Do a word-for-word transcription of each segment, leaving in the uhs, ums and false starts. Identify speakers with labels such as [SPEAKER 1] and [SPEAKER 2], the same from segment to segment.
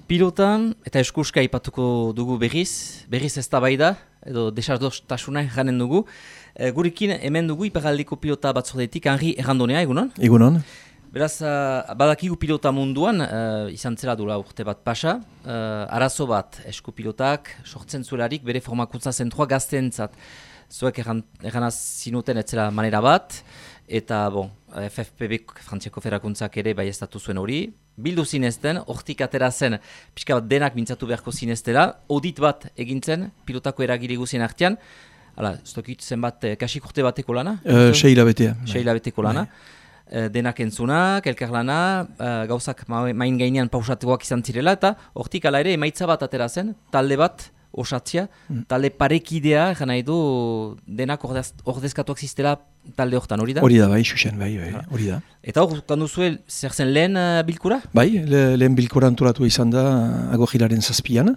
[SPEAKER 1] Pilotan eta eskuska ipatuko dugu berriz, berriz eztabaida edo desardostasuna janen dugu. E, gurekin hemen dugu iparraldeko pilota batzordetik Henri Errandonea, egunon?
[SPEAKER 2] Egunon.
[SPEAKER 1] Beraz, uh, badakigu pilota munduan, uh, izan zela dula urte bat pasa, uh, arazo bat esku pilotak sortzen zuelarik bere formakuntza zentroa gazteentzat. Zuek erranaz zinuten etzela manera bat, eta bon, F F P B Frantziako Ferakuntzak ere bai estatu zuen hori. Bildu zinezten, hortik atera zen, pixka bat denak mintzatu beharko zineztela, audit bat egintzen, pilotako eragile guzien artean. Hala, ez tokit zenbat, kasik urte bateko lana?
[SPEAKER 2] Uh, Seila betea.
[SPEAKER 1] Seila beteko lana. Uh, denak entzunak, elkarlana, uh, gauzak main gainean pausatuak izan zirela, eta hortik ala ere emaitza bat atera zen, talde bat, osatzia, mm. talde parekidea, gana edo denak ordez, ordezkatuak ziztela talde hortan, hori da?
[SPEAKER 2] Hori da, bai, xuxen, bai, bai, hori da.
[SPEAKER 1] Eta hor, kandu zuen, zer zen lehen uh, bilkura?
[SPEAKER 2] Bai, le, lehen bilkura antolatu izan da Agorrilaren zazpian,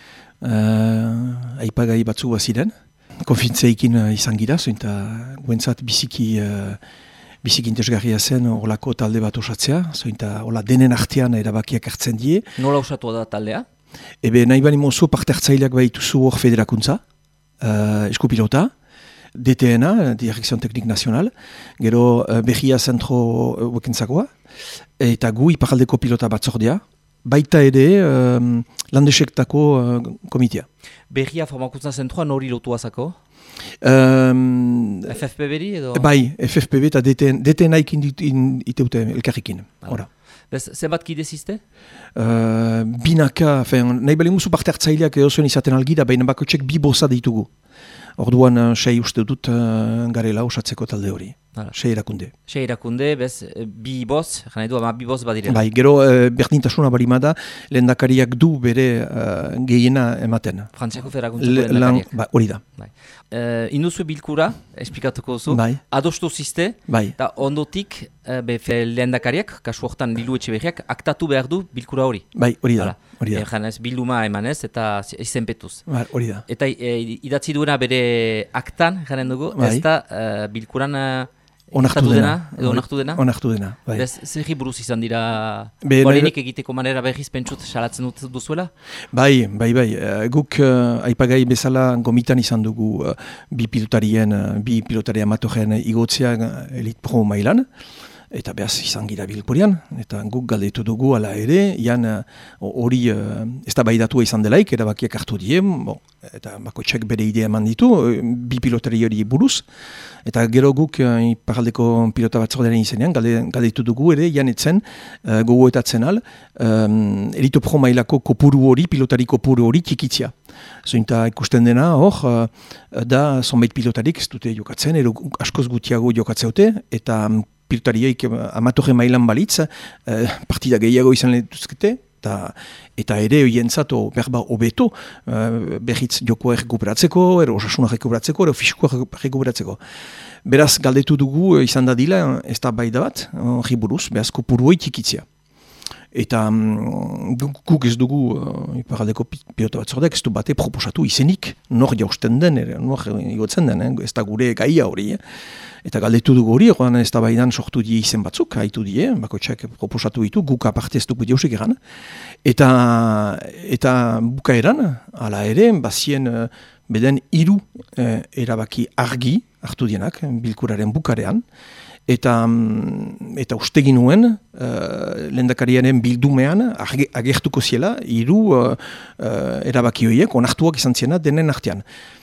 [SPEAKER 2] uh, aipagai batzu baziren, konfintzeikin uh, izan gira, zointa guentzat biziki, uh, biziki interesgarria zen horlako talde bat osatzea, zointa hola denen artean erabakiak hartzen die.
[SPEAKER 1] Nola osatu da taldea?
[SPEAKER 2] Ebe nahi bani mozu parte hartzaileak behituzu hor federakuntza, uh, eskupilota, D T N A, Direkzion Teknik Nazional, gero uh, Berria Zentro Huekentzakoa, eta gu iparaldeko pilota batzordea, baita ere um, landesektako uh, komitea.
[SPEAKER 1] Berria Formakuntza Zentroa nori lotu azako?
[SPEAKER 2] Um,
[SPEAKER 1] F F P B-ri edo?
[SPEAKER 2] Bai, F F P B eta D T N A-ikin iteute elkarrikin. Hora.
[SPEAKER 1] Zenbat kide zizte?
[SPEAKER 2] Uh, binaka, fein, nahi bali musu parte hartzaileak edo zuen izaten algira, baina bako txek bi boza ditugu. Orduan, uh, sei uste dut uh, garela osatzeko talde hori. Sei erakunde. Sei
[SPEAKER 1] erakunde, bez, bi boz, jana edu, ama bi boz badirela.
[SPEAKER 2] Bai, gero uh, berdintasuna barimada, lehendakariak du bere uh, gehiena ematen.
[SPEAKER 1] Frantziako Ferakuntzako lehendakariak.
[SPEAKER 2] Ba, hori da.
[SPEAKER 1] Bai. Uh, Induzu bilkura, esplikatuko zu,
[SPEAKER 2] bai.
[SPEAKER 1] Adostu zizte,
[SPEAKER 2] bai.
[SPEAKER 1] Eta ondotik uh, befe lehendakariak, kasu hortan Lilu Etxeberriak, aktatu behar du bilkura hori.
[SPEAKER 2] Bai, hori da. Hori da.
[SPEAKER 1] E, janez, bilduma emanez eta izenpetuz.
[SPEAKER 2] Bai, hori da.
[SPEAKER 1] Eta e, idatzi duena bere aktan, jaren dugu, bai. Ez da uh, bilkuran uh,
[SPEAKER 2] onartu dena,
[SPEAKER 1] edo onartu dena?
[SPEAKER 2] Onartu dena, bai.
[SPEAKER 1] Bez, zerri buruz izan dira, gorenik egiteko manera berriz pentsut salatzen dut duzuela?
[SPEAKER 2] Bai, bai, bai. Uh, guk uh, aipagai bezala gomitan izan dugu uh, bi pilotarien, uh, bi pilotaria amatoren igotzea uh, Elite Pro mailan. Eta behaz izan gira bilkurian, eta guk galdetu dugu ala ere, ian hori uh, uh, ez da baidatua izan delaik, erabakiak hartu diem, bon, eta bako txek bere idea eman ditu, bi pilotari hori buruz, eta gero guk uh, iparaldeko pilota batzordearen izenean, galdetu dugu ere, ian etzen, uh, gogoetatzen al, um, Elite Pro mailako kopuru hori, pilotari kopuru hori txikitzia. Zointa ikusten dena, hor, uh, da zonbait pilotarik ez dute jokatzen, ero askoz gutiago jokatzeute, eta pilotariek amatorre mailan balitz, eh, partida gehiago izan lehentuzkete, eta, eta ere hientzat berba hobeto eh, berriz jokoa rekuperatzeko, ero osasuna rekuperatzeko, ero fiskoa rekuperatzeko. Beraz, galdetu dugu izan da dila, ez da baida bat, hori buruz, beraz kopuruoi txikitzia. Eta um, guk ez dugu uh, iparaldeko pilota batzordeak ez du bate proposatu izenik, nor jausten den, er, nor igotzen den, eh? Ez da gure gaia hori. Eh? Eta galdetu dugu hori, oran ez da baidan sortu die izen batzuk, haitu die, bako txek proposatu ditu, guk aparte ez dugu diausik eran. Eta, eta bukaeran, ala ere, bazien uh, beden hiru uh, erabaki argi hartu dienak, bilkuraren bukarean, Eta, eta ustegin nuen, uh, lehendakariaren bildumean agertuko ziela, hiru uh, uh, erabaki horiek, onartuak izan ziena denen artean.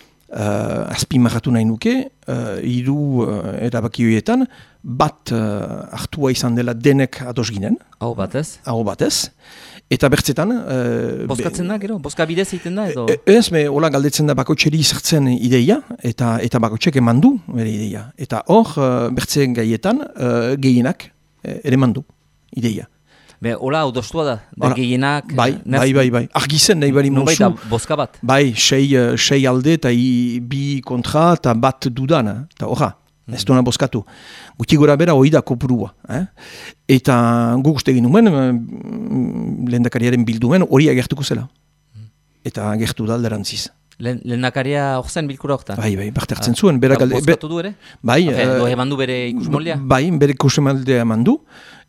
[SPEAKER 2] Uh, azpimarratu nahi nuke, uh, hiru uh, erabaki horietan, bat uh, hartua izan dela denek ados ginen.
[SPEAKER 1] Hau batez?
[SPEAKER 2] Hau batez. Eta bertzetan... Uh,
[SPEAKER 1] Boskatzen da, gero? Boska bidez egiten da, edo?
[SPEAKER 2] Ez, me, hola galdetzen da bakotxeri izartzen ideia, eta eta bakotxek eman du bere ideia. Eta hor, uh, bertzen gaietan, uh, gehienak ere mandu ideia.
[SPEAKER 1] Be, hola, hau dostua da, da gehienak...
[SPEAKER 2] Bai, bai, bai, bai. Argizen nahi bari musu...
[SPEAKER 1] Nobait da, boska bat?
[SPEAKER 2] Bai, sei, uh, sei alde eta bi kontra eta bat dudan, eta horra. Ez duena boskatu. Guti gora bera hori da kopurua. Eh? Eta guk uste egin nuen, lehendakariaren bildumen hori agertuko zela. Eta agertu da alderantziz.
[SPEAKER 1] Lehendakaria hor zen bilkura horretan?
[SPEAKER 2] Bai, bai, parte hartzen zuen.
[SPEAKER 1] Boskatu du ere?
[SPEAKER 2] Bai.
[SPEAKER 1] Edo eman du bere ikusmoldea?
[SPEAKER 2] Bai, bere ikusmoldea eman du.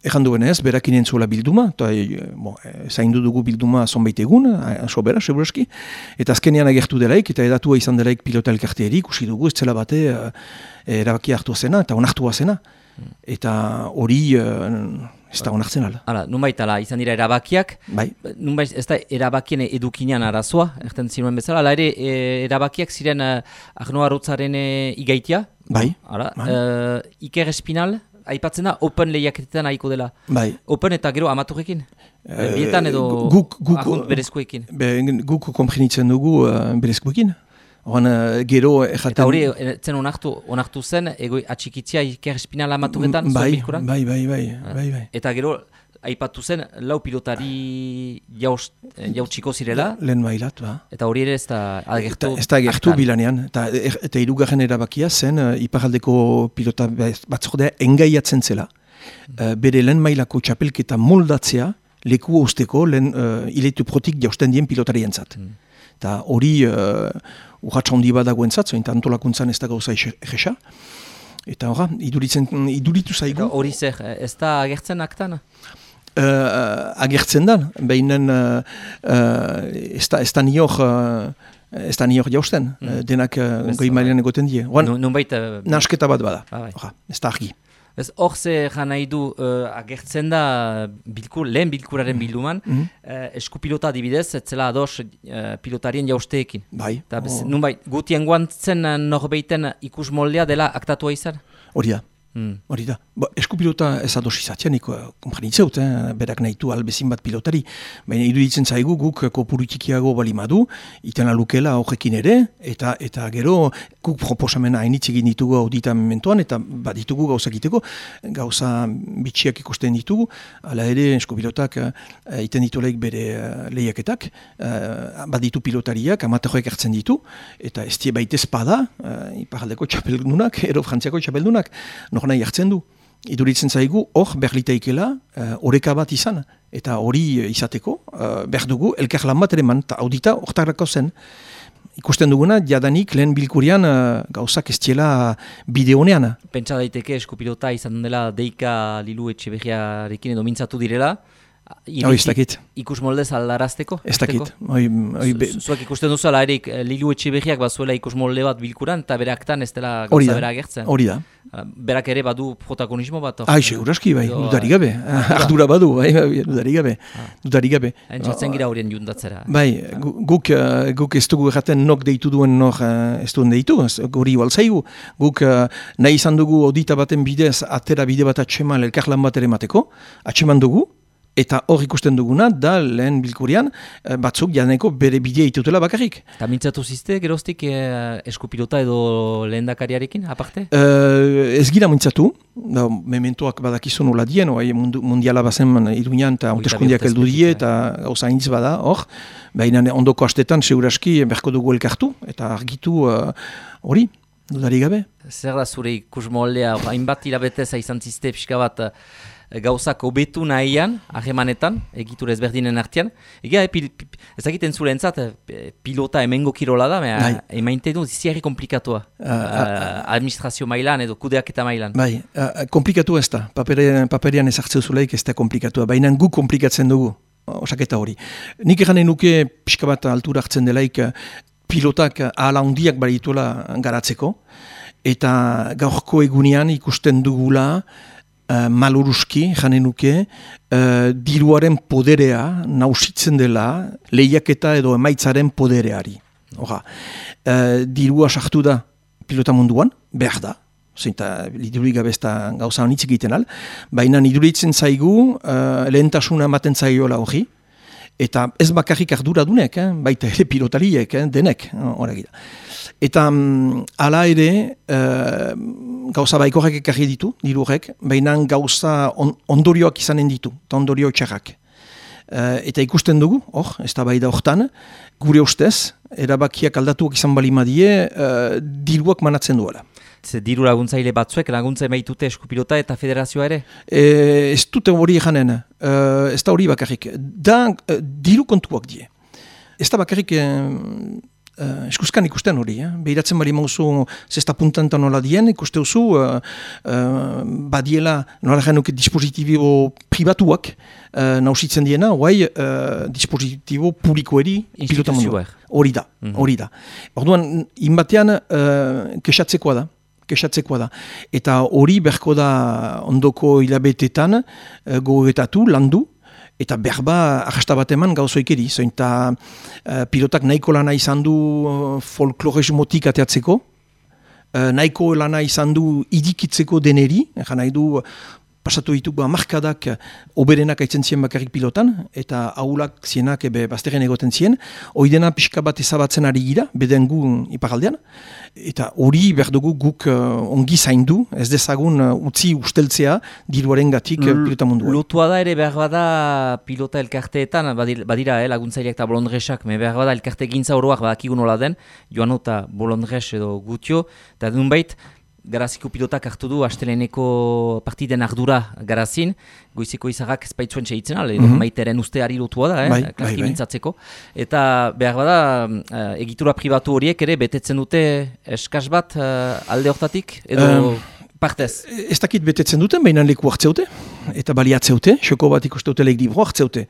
[SPEAKER 2] Ejan duenez, berakin entzuela bilduma, eta e, bon, e, zaindu dugu bilduma zonbait egun, sobera, segurazki, eta azkenean agertu delaik, eta edatua izan delaik pilota elkarteari, ikusi dugu, ez zela bate e, erabakia hartu zena, eta onartua zena. Eta hori e, ez da onartzen ala.
[SPEAKER 1] Hala, nunbait, ala, izan dira erabakiak,
[SPEAKER 2] bai.
[SPEAKER 1] Nunbait, ez da erabakien edukinean arazoa, erten zinuen bezala, ala ere e, erabakiak ziren e, Arno Arrotzaren e, igaitia,
[SPEAKER 2] bai.
[SPEAKER 1] Hala,
[SPEAKER 2] bai.
[SPEAKER 1] E, Iker Espinal, aipatzen da, open lehiaketetan haiko dela.
[SPEAKER 2] Bai.
[SPEAKER 1] Open eta gero amaturekin? E, Bietan edo
[SPEAKER 2] guk, guk,
[SPEAKER 1] ahont berezkoekin?
[SPEAKER 2] Be, guk komprenitzen dugu uh, berezkoekin. Oran, uh, gero erraten...
[SPEAKER 1] Eta hori, zen onartu, onartu zen, ego atxikitzia Iker Espinal amaturetan?
[SPEAKER 2] Bai, bai, bai, bai, bai, bai.
[SPEAKER 1] Eta gero, aipatu zen, lau pilotari jauz, jautsiko zirela?
[SPEAKER 2] Lehen mailat, ba.
[SPEAKER 1] Eta hori ere ez da agertu?
[SPEAKER 2] Ez da agertu bilanean. Eta, eta irugarren erabakia zen, uh, iparaldeko pilota batzordea engaiatzen zela. Mm. Uh, bere lehen mailako txapelketa moldatzea, leku usteko lehen uh, ileitu protik jausten dien pilotarien zat. Mm. Eta hori uh, urratxa hondi badagoen zat, zoin antolakuntzan ez da gauza egesa. Eta horra, iduritzen, iduritu zaigu.
[SPEAKER 1] Hori zer, ez da agertzen aktan?
[SPEAKER 2] Uh, agertzen da, behinan uh, uh, ez da, da nior uh, ez da nior jausten, mm. uh, denak uh, goi mailean egoten die.
[SPEAKER 1] Nunbait... Uh,
[SPEAKER 2] nasketa bat bada,
[SPEAKER 1] ah, bai.
[SPEAKER 2] Oha, ez da argi.
[SPEAKER 1] Ez hor ze jan nahi du uh, agertzen da bilkur, lehen bilkuraren mm. bilduman, mm. uh, eskupilota adibidez, ez zela ados uh, pilotarien jausteekin.
[SPEAKER 2] Bai.
[SPEAKER 1] Ta, bez, oh. Nunbait, gutien guantzen uh, norbeiten ikus moldea dela aktatua izan?
[SPEAKER 2] Hori da. Hmm. Hori da. Ba, eskupilota ez ados izatean, eko komprenitzeut, eh? Berak nahitu albezin bat pilotari. Baina iruditzen zaigu guk kopurutikiago balimadu, iten alukela horrekin ere, eta eta gero guk proposamena hainitz egin ditugu auditamentoan, eta bat ditugu gauza egiteko, gauza bitxiak ikusten ditugu, ala ere eskupilotak uh, iten ditulaik bere uh, lehiaketak, uh, bat ditu pilotariak, amatejoek hartzen ditu, eta ez die baitez pada, uh, iparaldeko txapeldunak, ero frantziako txapeldunak, nahi hartzen du. Iduritzen zaigu, hor berliteikela uh, oreka bat izan. Eta hori izateko, uh, behar dugu, elkar lan bat ere man, eta audita hortarako zen. Ikusten duguna, jadanik lehen bilkurian uh, gauzak ez diela bideonean.
[SPEAKER 1] Pentsa daiteke eskupilota izan dela Deika Lilu Etxeberriarekin edo mintzatu direla.
[SPEAKER 2] Hoi, ez dakit.
[SPEAKER 1] Ikus moldez aldarazteko?
[SPEAKER 2] Ez dakit.
[SPEAKER 1] Zuak ikusten duzu ala erik Lilu Etxeberriak bazuela ikus molde bat bilkuran, eta bere aktan ez dela gauza bera agertzen.
[SPEAKER 2] Hori da.
[SPEAKER 1] Berak ere badu protagonismo bat?
[SPEAKER 2] Ah, seguraski, bai, dudarik gabe. Ardura badu, bai, dudarik gabe. Dudarik gabe.
[SPEAKER 1] Entzatzen gira horien juntatzera.
[SPEAKER 2] Bai, guk, guk ez dugu erraten nok deitu duen nok ez duen deitu, guri igual zaigu. Guk nahi izan dugu audita baten bidez, atera bide bat atseman elkarlan bat ere mateko, atseman dugu, eta hor ikusten duguna, da lehen bilkurian, batzuk janeko bere bidea itutela bakarrik. Eta
[SPEAKER 1] mintzatu zizte, geroztik eh, eskupilota edo lehendakariarekin, aparte?
[SPEAKER 2] Uh, ez gira mintzatu, da, mementoak badakizu nola dien, oai, mundiala bazen iruñan, eta hauteskundiak heldu die, eta gauza hainitz bada, hor. Baina ondoko astetan, seguraski, berko dugu elkartu, eta argitu hori, uh, dudari gabe.
[SPEAKER 1] Zer da zure ikus moldea, hainbat hilabetez izan zizte pixka bat, gauzak hobetu nahian, ahemanetan, egitur ezberdinen artean. Ega, pil, pil, ezagiten zure entzat, pilota hemengo kirola da, bai. Emainte du, ziziarri komplikatua. Uh, uh, uh, administrazio mailan edo kudeaketa mailan.
[SPEAKER 2] Bai, uh, komplikatu ez da. Papere, paperian ezartzeu zuleik ez da komplikatua. Baina guk komplikatzen dugu, osaketa hori. Nik eganen nuke pixka bat altura hartzen delaik pilotak ahala hundiak barituela garatzeko. Eta gaurko egunean ikusten dugula, Uh, maluruski, janen nuke, uh, diruaren poderea nausitzen dela lehiaketa edo emaitzaren podereari. Oha, uh, dirua sartu da pilota munduan, behar da, zeinta lidurik gabezta gauza honitz egiten al, baina iduritzen zaigu uh, lehentasuna ematen zaiola hori, eta ez bakarrik arduradunek, eh? Baita ere pilotariek, eh? Denek, hori gira. Eta um, ala ere, uh, gauza baikorrak ekarri ditu, dirurek, baina gauza on, ondorioak izanen ditu, eta ondorio txarrak. Uh, eta ikusten dugu, hor, ez da bai da hortan, gure ustez, erabakiak aldatuak izan balimadie, uh, diruak manatzen duela.
[SPEAKER 1] Ze diru laguntzaile batzuek laguntza emaitute eskupilota eta federazioa ere?
[SPEAKER 2] E, ez dute hori janen, uh, ez da hori bakarrik. Da, uh, diru kontuak die. Ez da bakarrik... Uh, Uh, eskuskan ikusten hori, eh? Behiratzen bari mauzu zesta puntantan nola dien, ikuste huzu uh, uh, badiela nola genuke dispositibo pribatuak uh, nausitzen diena, guai uh, dispositibo publikoeri pilota mundu. Hori da, hori da. Orduan, inbatean uh, kexatzekoa da. Kexatzekoa da. Eta hori berko da ondoko hilabetetan uh, gogoetatu, landu, eta berba arrasta bat eman gauzoikeri, zoin eta uh, pilotak nahiko lana izan du uh, folklorismotik ateatzeko, uh, nahiko lana izan du idikitzeko deneri, egan nahi du pasatu ditugu amarkadak oberenak aitzen zien bakarrik pilotan, eta ahulak zienak ebe bazterren egoten zien, oidena pixka bat ezabatzen ari gira, beden gu iparaldean, eta hori berdugu guk uh, ongi zaindu, ez dezagun uh, utzi usteltzea diruaren gatik uh, pilota munduan.
[SPEAKER 1] Lotua da ere behar bada pilota elkarteetan, badira, badira eh, laguntzaileak eta bolondresak, me behar bada elkarte gintza oroak badakigu nola den, joan eta bolondres edo gutio, eta dunbait, Garaziko pilotak hartu du asteleneko partiden ardura garazin, goizeko izarrak espaitzuen segitzen, ale, mm -hmm. maiteren usteari lotua da, eh,
[SPEAKER 2] bai,
[SPEAKER 1] klarki
[SPEAKER 2] bai,
[SPEAKER 1] mintzatzeko. Eta behar bada, uh, egitura pribatu horiek ere betetzen dute eskas bat uh, alde hortatik, edo um, partez?
[SPEAKER 2] Ez dakit betetzen duten, baina leku hartzeute, eta baliatzeute, xoko bat ikusteute leik libro hartzeute.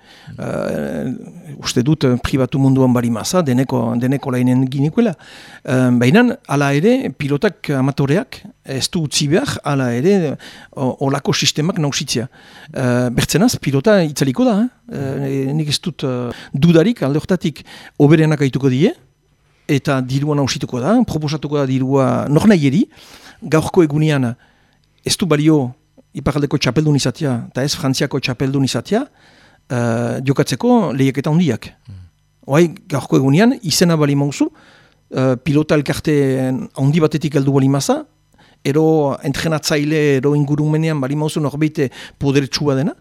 [SPEAKER 2] Uh, uste dut pribatu munduan bari maza, deneko, deneko lainen ginikuela. Uh, baina, ala ere, pilotak amatoreak, ez du utzi behar, ala ere, olako sistemak nausitzea. Uh, bertzenaz, pilota itzaliko da, eh? uh, nik ez dut uh, dudarik, alde hortatik, oberenak aituko die, eta dirua nausituko da, proposatuko da dirua nor nahi eri, gaurko egunean ez du balio iparaldeko txapeldun izatea, eta ez frantziako txapeldun izatea, uh, jokatzeko lehiaketa hondiak. Mm. Oai, gaurko egunean, izena bali mauzu, uh, pilota elkarte handi batetik heldu bali maza, ero entrenatzaile, ero ingurumenean bali mauzu norbeite poderetsua dena,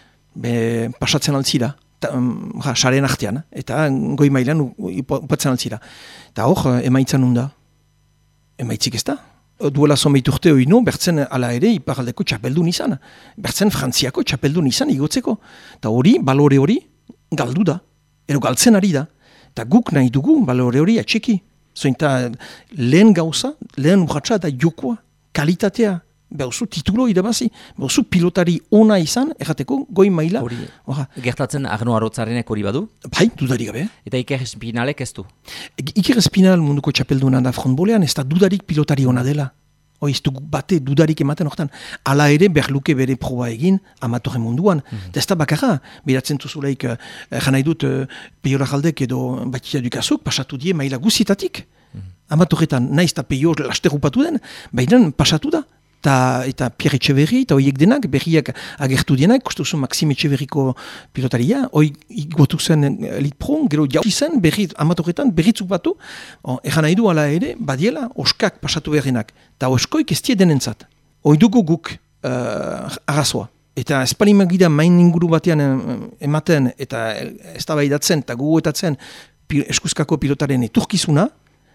[SPEAKER 2] be, pasatzen altzira, um, ja, saren artean, eta goi mailan upatzen altzira. Eta hor, emaitzan hunda, emaitzik ez da. Duela zonbait urte oino, bertzen ala ere iparaldeko txapeldun izan. Bertzen frantziako txapeldun izan igotzeko. Eta hori, balore hori, galdu da. Ero galtzen ari da. Eta guk nahi dugu balore hori atxeki. Zointa lehen gauza, lehen urratxa da jokoa, kalitatea. Behuzu titulo irabazi, behuzu pilotari ona izan, errateko goi maila.
[SPEAKER 1] Hori, gertatzen Arno Arotzarenek hori badu?
[SPEAKER 2] Bai, dudarik gabe.
[SPEAKER 1] Eta Iker Espinalek ez du?
[SPEAKER 2] Iker Espinal munduko txapelduna da frontbolean, ez da dudarik pilotari ona dela. Hoi, ez du bate dudarik ematen hortan. Hala ere, berluke bere proba egin, amatore munduan. Mm-hmm. Ez da bakarra, beratzen zuzuleik, eh, janai dut, eh, Peiora Jaldek edo Batia Dukazuk, pasatu die maila guzietatik. Mm-hmm. Amatoretan, naiz eta Peior lasterupatu den, baina pasatu da. Ta, eta Pierre Etxeverri, eta horiek denak, berriak agertu dienak, kustuzu Maxime Etxeverriko pilotaria, hoi iguatu zen Elite Pro, gero jauzi zen, berri, amatoretan, berritzuk batu, egan nahi du ala ere, badiela, oskak pasatu berrenak, eta oskoik ez die denentzat. Hoi dugu guk uh, arrazoa. Eta espalimagira main inguru batean ematen, eta ez da baidatzen, eta guguetatzen eskuzkako pilotaren eturkizuna,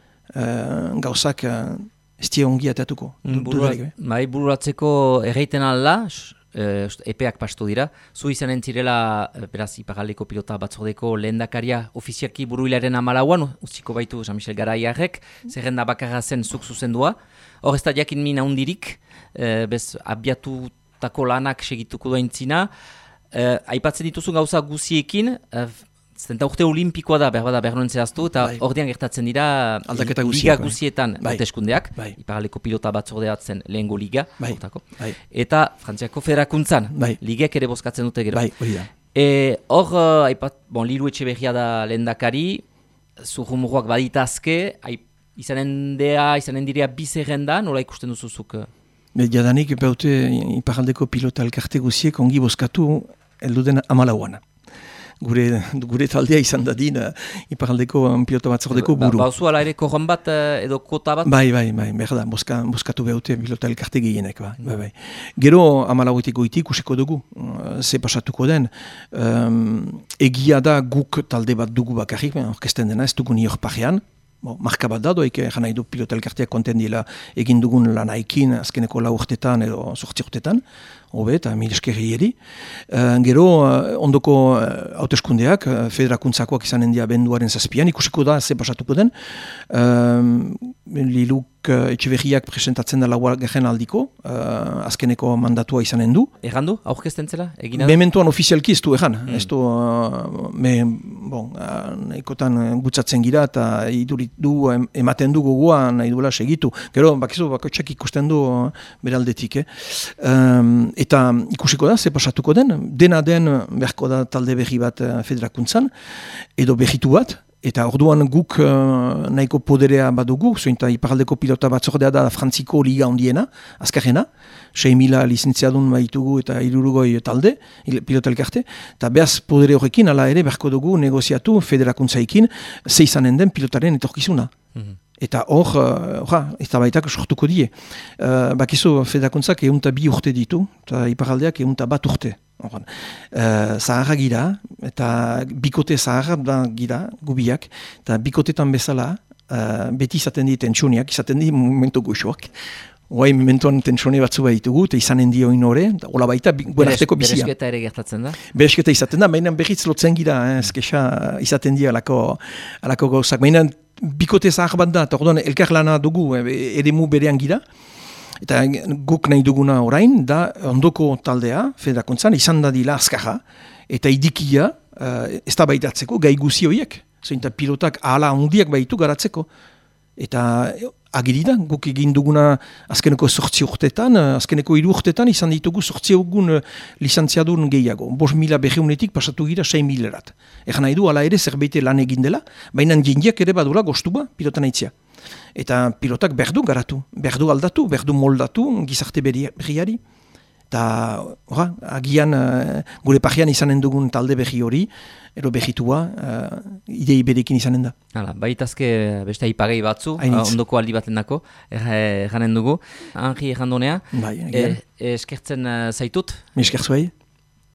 [SPEAKER 2] uh, gauzak... Uh, ez die ongi ateatuko.
[SPEAKER 1] Bai, bururatzeko erreiten alda, e, epeak pastu dira. Zu izanen zirela, beraz, iparaldeko pilota batzordeko lehendakaria ofizialki buruilaren amalauan, utziko baitu Jean-Michel Garaiarrek, zerrenda bakarra zen zuk zuzendua. Hor ez da jakin mina hundirik, e, bez, abiatutako lanak segituko duentzina. E, aipatzen dituzu gauza guziekin, e, zenta urte olimpikoa da, behar bada behar nuen zehaztu, eta bai. Ordean gertatzen dira
[SPEAKER 2] aldaketa
[SPEAKER 1] liga guzietan bai. Hauteskundeak,
[SPEAKER 2] bai.
[SPEAKER 1] Iparaldeko pilota batzordeatzen lehengo liga,
[SPEAKER 2] bai. Bai.
[SPEAKER 1] Eta Frantziako federakuntzan,
[SPEAKER 2] bai.
[SPEAKER 1] ligek ere bozkatzen dute gero.
[SPEAKER 2] Bai, hori da.
[SPEAKER 1] E, hor, uh, bon, Liru Etxeberria da lehendakari, zurrumuruak baditazke, izanen dea, izanen direa bizerrenda, nola ikusten duzuzuk?
[SPEAKER 2] Be, jadanik, behaute Iparaldeko pilota elkarte guziek ongi bozkatu elduden amalauan. Gure, gure taldea izan dadin uh, Iparaldeko um, pilota batzordeko buru. Ba,
[SPEAKER 1] bauzu ala ere korron bat uh, edo kota bat?
[SPEAKER 2] Bai, bai, bai, berda, boska, boskatu behaute pilota elkarte gehienek. Ba. Bai, bai. Gero amalauetik goitik usiko dugu, uh, ze pasatuko den. Um, egia da guk talde bat dugu bakarrik, orkesten dena ez dugu ni hor parean. Bo, marka bat da doik, jan nahi du pilota elkarteak konten dila egin dugun lanaikin azkeneko lau urtetan edo sortzi urtetan. hobe eta mil eskerri eri. Uh, gero, uh, ondoko uh, hauteskundeak, uh, federakuntzakoak izanen dia benduaren zazpian, ikusiko da, ze pasatuko den. Uh, Liluk uh, Etxeberriak presentatzen da laugarren aldiko, uh, azkeneko mandatua izanen du.
[SPEAKER 1] Errandu, aurkezten zela? Egina?
[SPEAKER 2] Mementoan ofizialki ez du erran.
[SPEAKER 1] Mm.
[SPEAKER 2] Ez du, uh, me, bon, uh, ekotan gutzatzen gira eta idurit du, em, ematen du gogoa nahi duela segitu. Gero, bakizu, bakotxak ikusten du uh, beraldetik. Eh? Um, eta ikusiko da, ze pasatuko den, dena den beharko da talde berri bat uh, federakuntzan, edo berritu bat, eta orduan guk uh, nahiko poderea badugu, zointa iparaldeko pilota batzordea da Frantziko liga ondiena, azkarrena, sei mila lizentziadun baitugu eta irurugoi talde, pilota elkarte, eta behaz podere horrekin, ala ere, beharko dugu negoziatu federakuntzaikin, zeizanen den pilotaren etorkizuna. Mm-hmm. Eta hor, uh, eta baitak sortuko die. Uh, bakizu federakuntzak eunta bi urte ditu, eta iparaldeak eunta bat urte. Uh, zaharra gira, eta bikote zaharra da gira, gubiak, eta bikotetan bezala, uh, beti izaten di tentsioniak, izaten di momentu goxoak. Oai, mementuan tentsione batzu behitugu, eta izanen di oin hori, hola baita, guen arteko bizia.
[SPEAKER 1] Beresketa ere gertatzen da?
[SPEAKER 2] Beresketa izaten da, baina berriz lotzen gira, eh, ezkesa izaten di alako, alako gauzak. Baina bikote zahar bat da, eta orduan elkar lana dugu, eremu berean gira, eta guk nahi duguna orain, da ondoko taldea, federakuntzan, izan da dila azkarra, eta idikia, uh, ez da baitatzeko, gai guzi horiek. Zeinta pilotak ahala handiak baitu garatzeko. Eta agirida, guk egin duguna azkeneko sortzi urtetan, azkeneko hiru urtetan izan ditugu sortzi egun lizantziadun gehiago. Bos mila berreunetik pasatu gira sei milerat. Egan nahi du, ala ere zerbait lan egin dela, baina jendiak ere badula goztua pilotan aitzia. Eta pilotak berdu garatu, berdu aldatu, berdu moldatu gizarte berriari. Eta ora, agian uh, gure pajean izanen dugun talde berri hori, ero berritua, uh, idei berekin izanen da.
[SPEAKER 1] Hala, baitazke beste aipagai batzu, uh, ondoko aldi baten dako, erranen dugu. Henri errandonea,
[SPEAKER 2] bai,
[SPEAKER 1] e, eskertzen uh, zaitut?
[SPEAKER 2] Eskertzuei.